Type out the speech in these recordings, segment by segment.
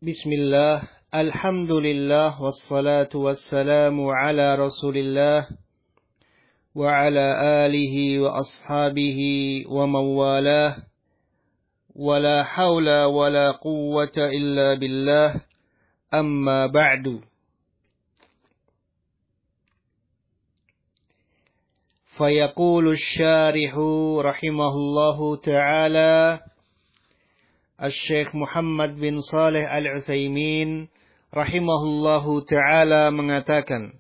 Bismillah, alhamdulillah, wassalatu wassalamu ala rasulillah, wa ala alihi wa ashabihi wa mawalah, wa la hawla wa la quwwata illa billah, amma ba'du. Fayaqulu syarihu rahimahullahu ta'ala, Syekh Muhammad bin Saleh Al-Utsaimin rahimahullahu ta'ala mengatakan,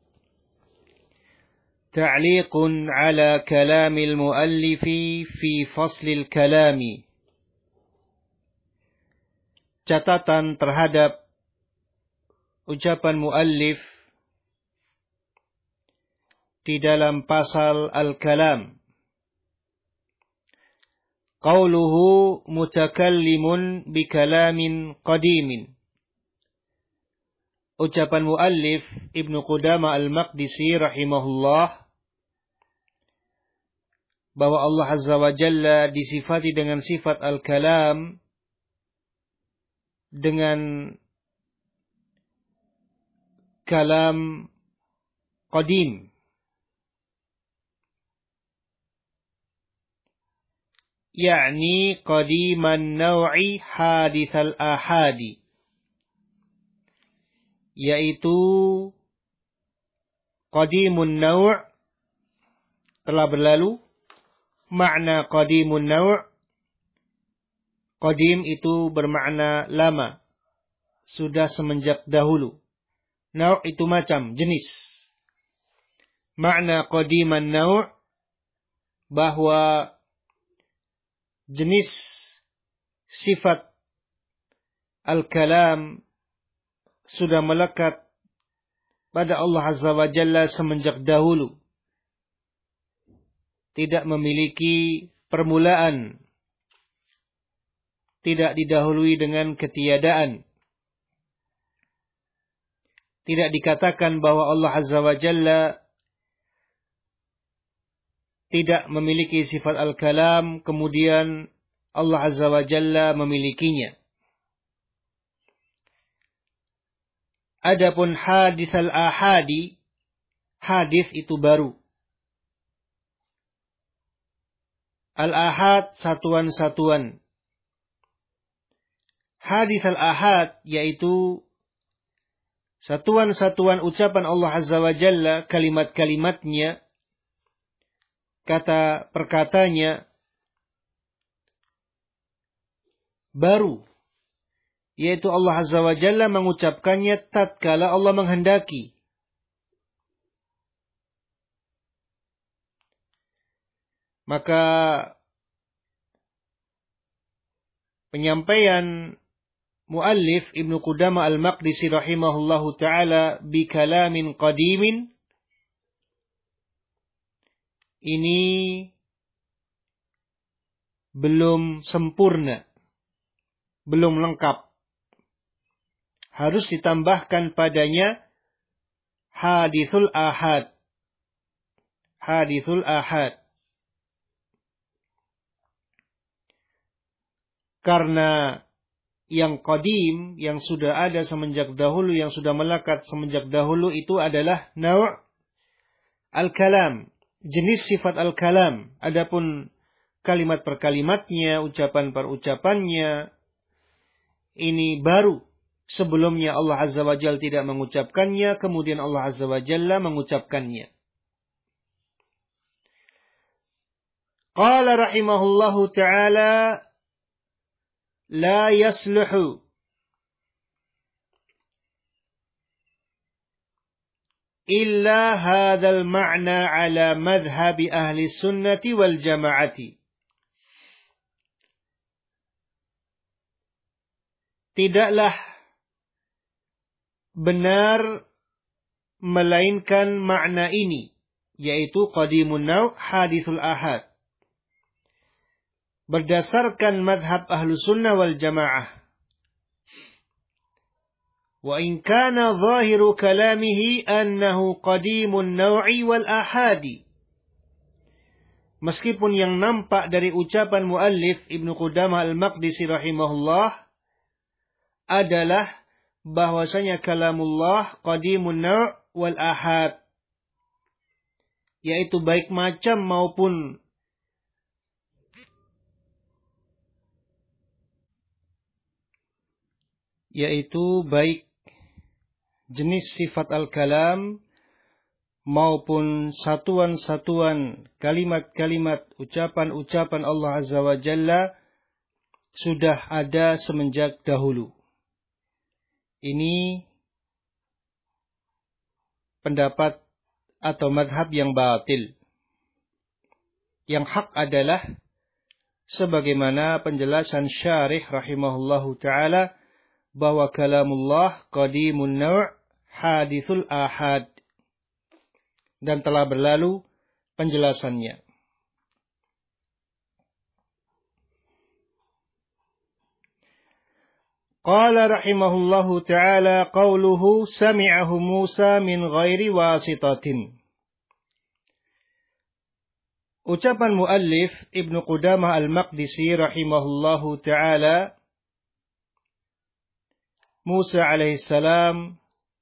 Ta'liqun ala kalamil muallifi fi faslil kalami. Catatan terhadap ucapan muallif di dalam pasal al-kalam. Qauluhu mutakallimun bikalamin qadimin. Ucapan muallif Ibnu Qudamah al-Maqdisi rahimahullah bahwa Allah Azza wa Jalla disifati dengan sifat al-kalam dengan kalam qadim. Yakni qadiman naw'i hadithal ahadi, yaitu qadimun naw' telah berlalu. Makna qadimun naw', qadim itu bermakna lama, sudah semenjak dahulu. Naw' itu macam, jenis. Makna qadiman naw' bahwa jenis sifat al-kalam sudah melekat pada Allah Azza wa Jalla semenjak dahulu. Tidak memiliki permulaan. Tidak didahului dengan ketiadaan. Tidak dikatakan bahwa Allah Azza wa Jalla tidak memiliki sifat al-kalam, kemudian Allah Azza wa Jalla memilikinya. Adapun hadis al-ahadi, hadis itu baru. Al-ahad, satuan-satuan. Hadis al-ahad, yaitu satuan-satuan ucapan Allah Azza wa Jalla, kalimat-kalimatnya, kata perkatanya baru, yaitu Allah Azza wa Jalla mengucapkannya tatkala Allah menghendaki. Maka penyampaian muallif Ibnu Qudamah al-Maqdisi rahimahullahu ta'ala bi kalamin qadimin, ini belum sempurna, belum lengkap. Harus ditambahkan padanya hadithul ahad. Hadithul ahad. Karena yang qadim, yang sudah ada semenjak dahulu, yang sudah melekat semenjak dahulu, itu adalah naw' al-kalam, jenis sifat al-kalam. Adapun kalimat per kalimatnya, ucapan per ucapannya, ini baru. Sebelumnya Allah Azza wa Jalla tidak mengucapkannya, kemudian Allah Azza wa Jalla mengucapkannya. Qala rahimahullahu ta'ala, la yasluhu illa hadzal ma'na ala madhhabi ahli sunnati wal jama'ati. Tidaklah benar melainkan makna ini, yaitu qadimun naw' hadithul ahad, berdasarkan madhab ahlu sunnah wal jamaah. Wa in kana zahiru kalamihi annahu qadimun naw'i wal ahadi. Meskipun yang nampak dari ucapan muallif Ibnu Qudamah al-Maqdisi rahimahullah adalah bahwasanya kalamullah qadimun naw' wal ahad, yaitu baik macam maupun baik jenis sifat al-kalam maupun satuan-satuan kalimat-kalimat ucapan-ucapan Allah Azza wa Jalla sudah ada semenjak dahulu. Ini pendapat atau madhab yang batil. Yang hak adalah sebagaimana penjelasan syarih rahimahullahu ta'ala bahwa kalamullah qadimun naw' hadithul ahad. Dan telah berlalu penjelasannya. Qala rahimahullahu ta'ala qawluhu sami'ahu Musa min ghairi wasitatin. Ucapan muallif Ibnu Qudamah al-Maqdisi rahimahullahu ta'ala, Musa alaihissalam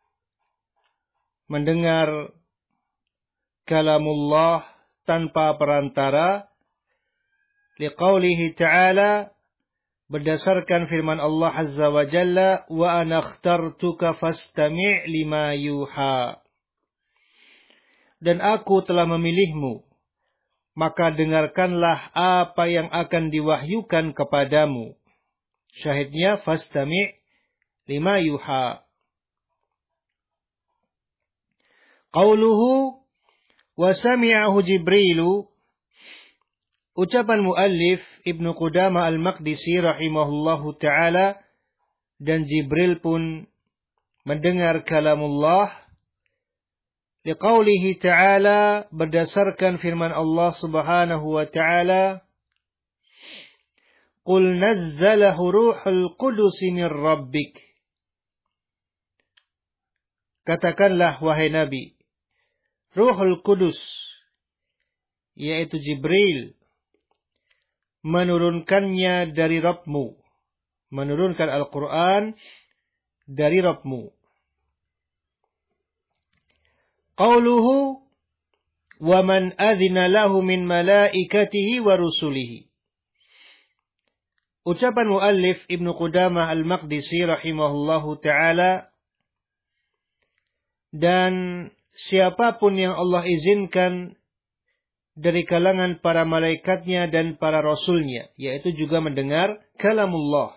mendengar kalamullah tanpa perantara, liqaulihi ta'ala, berdasarkan firman Allah Azza wa Jalla, wa ana akhtartuka fastami' lima yuha. Dan aku telah memilihmu, maka dengarkanlah apa yang akan diwahyukan kepadamu. Syahidnya fastami' lima yuha. Qauluhu wa sami'ahu Jibrilu. Ucapan muallif Ibnu Qudamah al-Maqdisi rahimahullahu ta'ala, dan Jibril pun mendengar kalamullah, liqaulihi ta'ala, berdasarkan firman Allah subhanahu wa ta'ala, qul nazzalahu ruhul qudus min rabbik. Katakanlah wahai Nabi, Ruhul Qudus, yaitu Jibril, menurunkannya dari Rabbmu, menurunkan Al-Quran dari Rabbmu. Qauluhu wa man adhina lahu min malaikatihi wa rusulihi. Ucapan muallif Ibnu Qudamah al-Maqdisi rahimahullahu ta'ala, dan siapapun yang Allah izinkan dari kalangan para malaikatnya dan para rasulnya, yaitu juga mendengar kalamullah.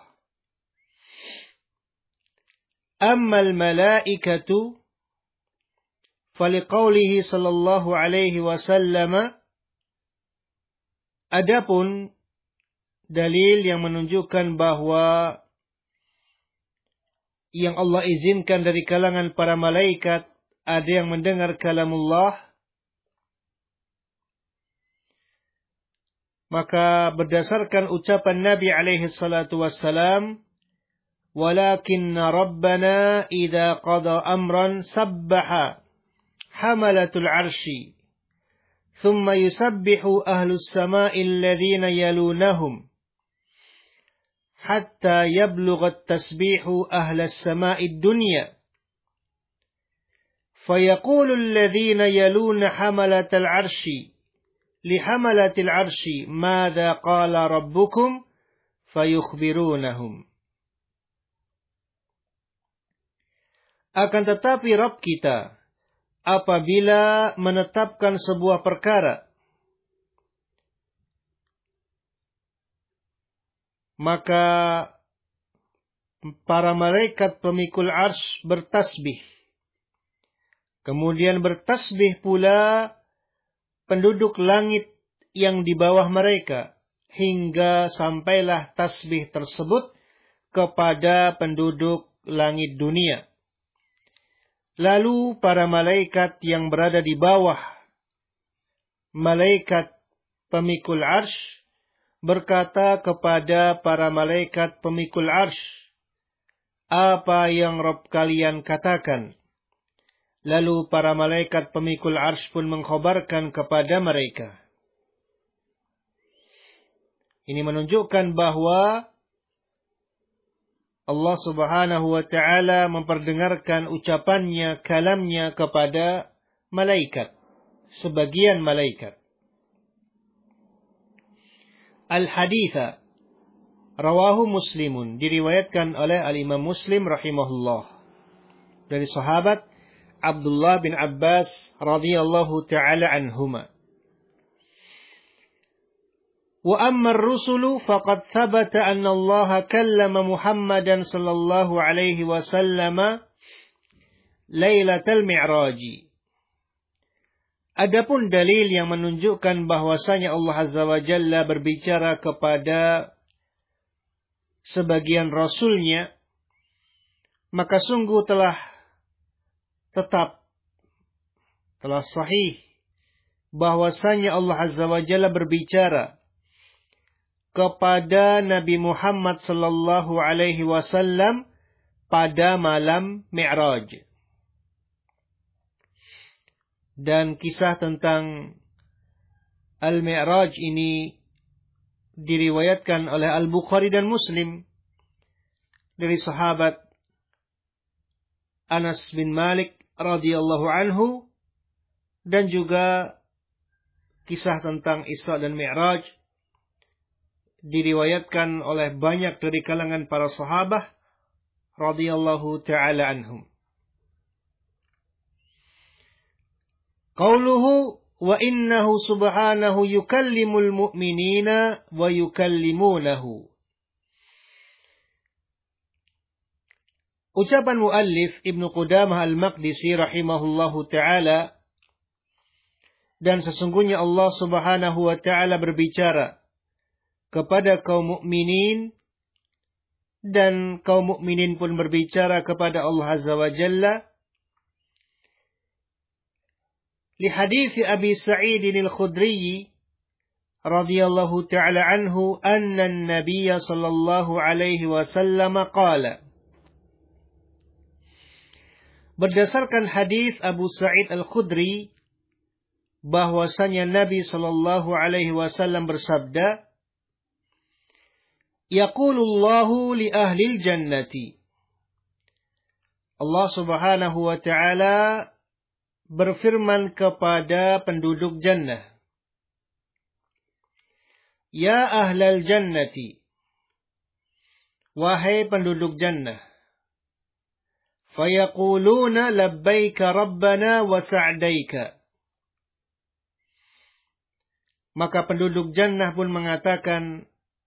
Ammal malaikatu faliqaulihi sallallahu alaihi wasallam, adapun dalil yang menunjukkan bahwa yang Allah izinkan dari kalangan para malaikat ada yang mendengar kalamullah, maka berdasarkan ucapan Nabi alaihi salatu wassalam, walakinna rabbana idza qada amran sabbaha hamalatul arshi thumma yusabbihu ahlus sama'i alladhina yalunahum hatta yablugha at-tasbihu ahlas sama'i ad-dunya fayaqulu alladhina yaluna hamalatal arshi lihamalatil arshi madza qala rabbukum fayukhbirunahum. Akan tetapi Rabb kita apabila menetapkan sebuah perkara, maka para malaikat pemikul arsy bertasbih. Kemudian bertasbih pula penduduk langit yang di bawah mereka, hingga sampailah tasbih tersebut kepada penduduk langit dunia. Lalu para malaikat yang berada di bawah malaikat pemikul arsy berkata kepada para malaikat pemikul arsy, apa yang Rabb kalian katakan? Lalu para malaikat pemikul arsy pun mengkhabarkan kepada mereka. Ini menunjukkan bahwa Allah Subhanahu wa ta'ala memperdengarkan ucapannya, kalamnya kepada malaikat, sebagian malaikat. Al-haditha rawahu Muslimun, diriwayatkan oleh Al-Imam Muslim rahimahullah dari sahabat Abdullah bin Abbas radhiyallahu ta'ala anhuma. Wa amma ar-rusulu faqad thabata anna Allah kallama Muhammadan sallallahu alaihi wasallam lailatal mi'raj. Adapun dalil yang menunjukkan bahwasanya Allah Azza wa Jalla berbicara kepada sebagian rasulnya, maka sungguh telah sahih bahwasanya Allah Azza wa Jalla berbicara kepada Nabi Muhammad sallallahu alaihi wasallam pada malam Mi'raj. Dan kisah tentang Al-Mi'raj ini diriwayatkan oleh Al-Bukhari dan Muslim dari sahabat Anas bin Malik radhiyallahu anhu, dan juga kisah tentang Isra dan Mi'raj diriwayatkan oleh banyak dari kalangan para sahabat radhiyallahu ta'ala anhum. Qauluhu wa innahu subhanahu yukallimul mu'minina wa yukallimunahu. Ucapan muallif Ibnu Qudamah Al-Maqdisi rahimahullahu ta'ala, dan sesungguhnya Allah Subhanahu wa ta'ala berbicara kepada kaum mukminin, dan kaum mukminin pun berbicara kepada Allah Azza wa Jalla. Li hadits Abi Sa'id Al-Khudri radhiyallahu ta'ala anhu anna an-nabiy sallallahu alaihi wasallam qala. Berdasarkan hadis Abu Sa'id Al-Khudri bahwasanya Nabi sallallahu alaihi wasallam bersabda, Yaqulullahu li ahlil jannati. Allah Subhanahu wa ta'ala berfirman kepada penduduk jannah, Ya ahlal jannati, wahai penduduk jannah. Fayaquluna labbaika rabbana wa sa'daika. Maka penduduk jannah pun mengatakan,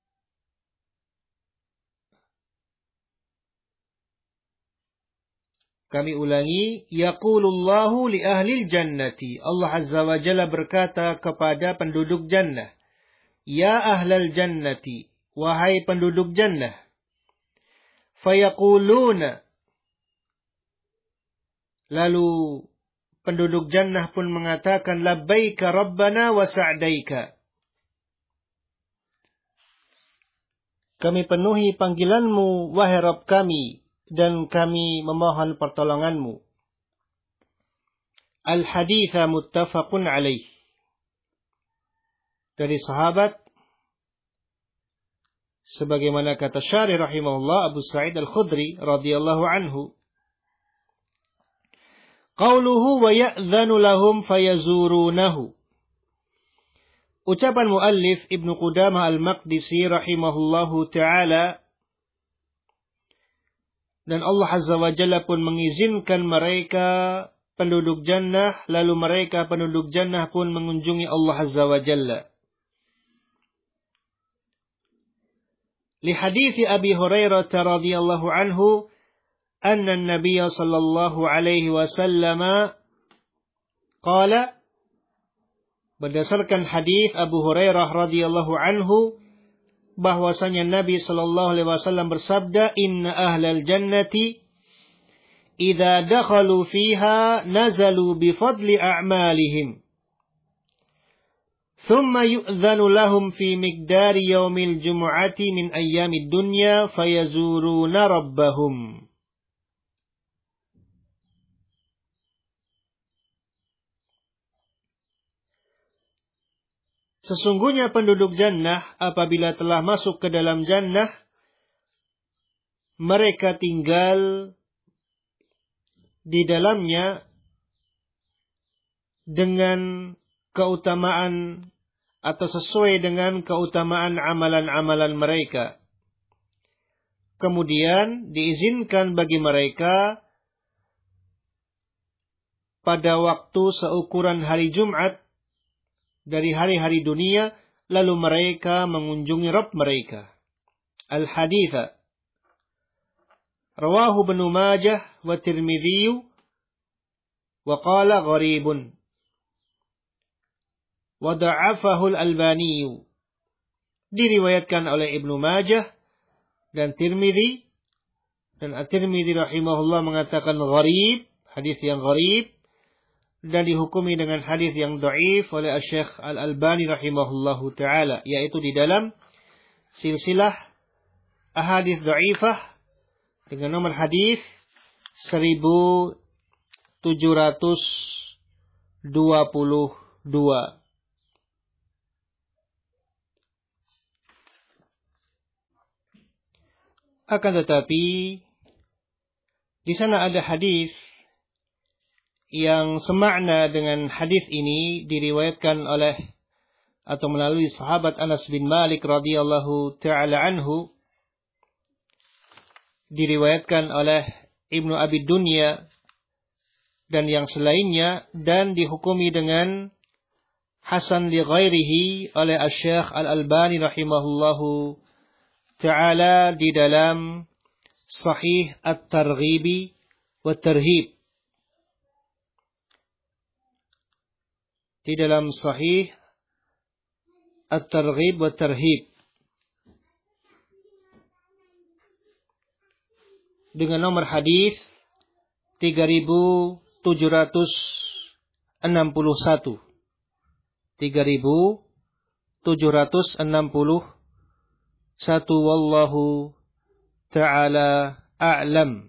kami ulangi, yaqulullahu li ahlil jannati. Allah Azza wa Jalla berkata kepada penduduk jannah, Ya ahlal jannati, wahai penduduk jannah. Fayaquluna, lalu penduduk jannah pun mengatakan, labbaika rabbana wa sa'daika. Kami penuhi panggilanmu, wahai Rabb kami, dan kami memohon pertolonganmu. Al-haditha muttafaqun alaih. Dari sahabat, sebagaimana kata Syarih rahimahullah Abu Sa'id Al-Khudri radhiyallahu anhu, qauluhu wa ya'dhanu lahum fayazurunahu. Ucapan muallif Ibnu Qudamah Al-Maqdisi rahimahullahu ta'ala, dan Allah Azza wa Jalla pun mengizinkan mereka penduduk jannah, lalu mereka penduduk jannah pun mengunjungi Allah Azza wa Jalla. Li hadithi Abi Hurairah radhiyallahu anhu, anna an-nabiy sallallahu alaihi wasallam qala, berdasarkan hadis Abu Hurairah radhiyallahu anhu bahwasanya Nabi sallallahu alaihi wasallam bersabda, Inna ahlal jannati idza dakhalu fiha nazalu bi fadli a'malihim thumma yu'dhanu lahum fi miqdari yaumil jumu'ati min ayyamid dunya fayazuruna rabbahum. Sesungguhnya penduduk jannah apabila telah masuk ke dalam jannah, mereka tinggal di dalamnya dengan keutamaan atau sesuai dengan keutamaan amalan-amalan mereka. Kemudian diizinkan bagi mereka pada waktu seukuran hari Jumat dari hari-hari dunia, lalu mereka mengunjungi Rabb mereka. Al-Haditha rawahu Ibnu Majah wa Tirmidzi wa qala gharibun wa da'afahu Al-Albani. Diriwayatkan oleh Ibnu Majah dan Tirmidzi, dan At-Tirmidzi rahimahullah mengatakan gharib, hadis yang gharib, dan dihukumi dengan hadis yang dhaif oleh Syekh Al-Albani rahimahullahu taala, yaitu di dalam silsilah ahadits dhaifah dengan nomor hadis 1722. Akan tetapi di sana ada hadis yang semakna dengan hadis ini, diriwayatkan oleh atau melalui sahabat Anas bin Malik radhiyallahu taala anhu, diriwayatkan oleh Ibnu Abi Dunya dan yang selainnya, dan dihukumi dengan hasan li ghairihi oleh Asy-Syaikh Al-Albani rahimahullahu taala di dalam Sahih At-Targhib wa Tarhib. Di dalam Sahih At-Targhib wa Tarhib dengan nomor hadis 3761. 3761, wallahu ta'ala a'lam.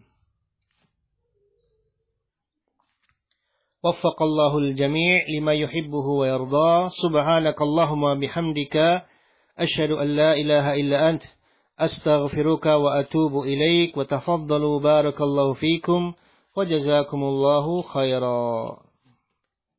وفق الله الجميع لما يحبه ويرضاه. سبحانك اللهم وبحمدك أشهد أن لا إله إلا أنت أستغفرك وأتوب إليك. وتفضلوا بارك الله فيكم وجزاكم الله خيرا.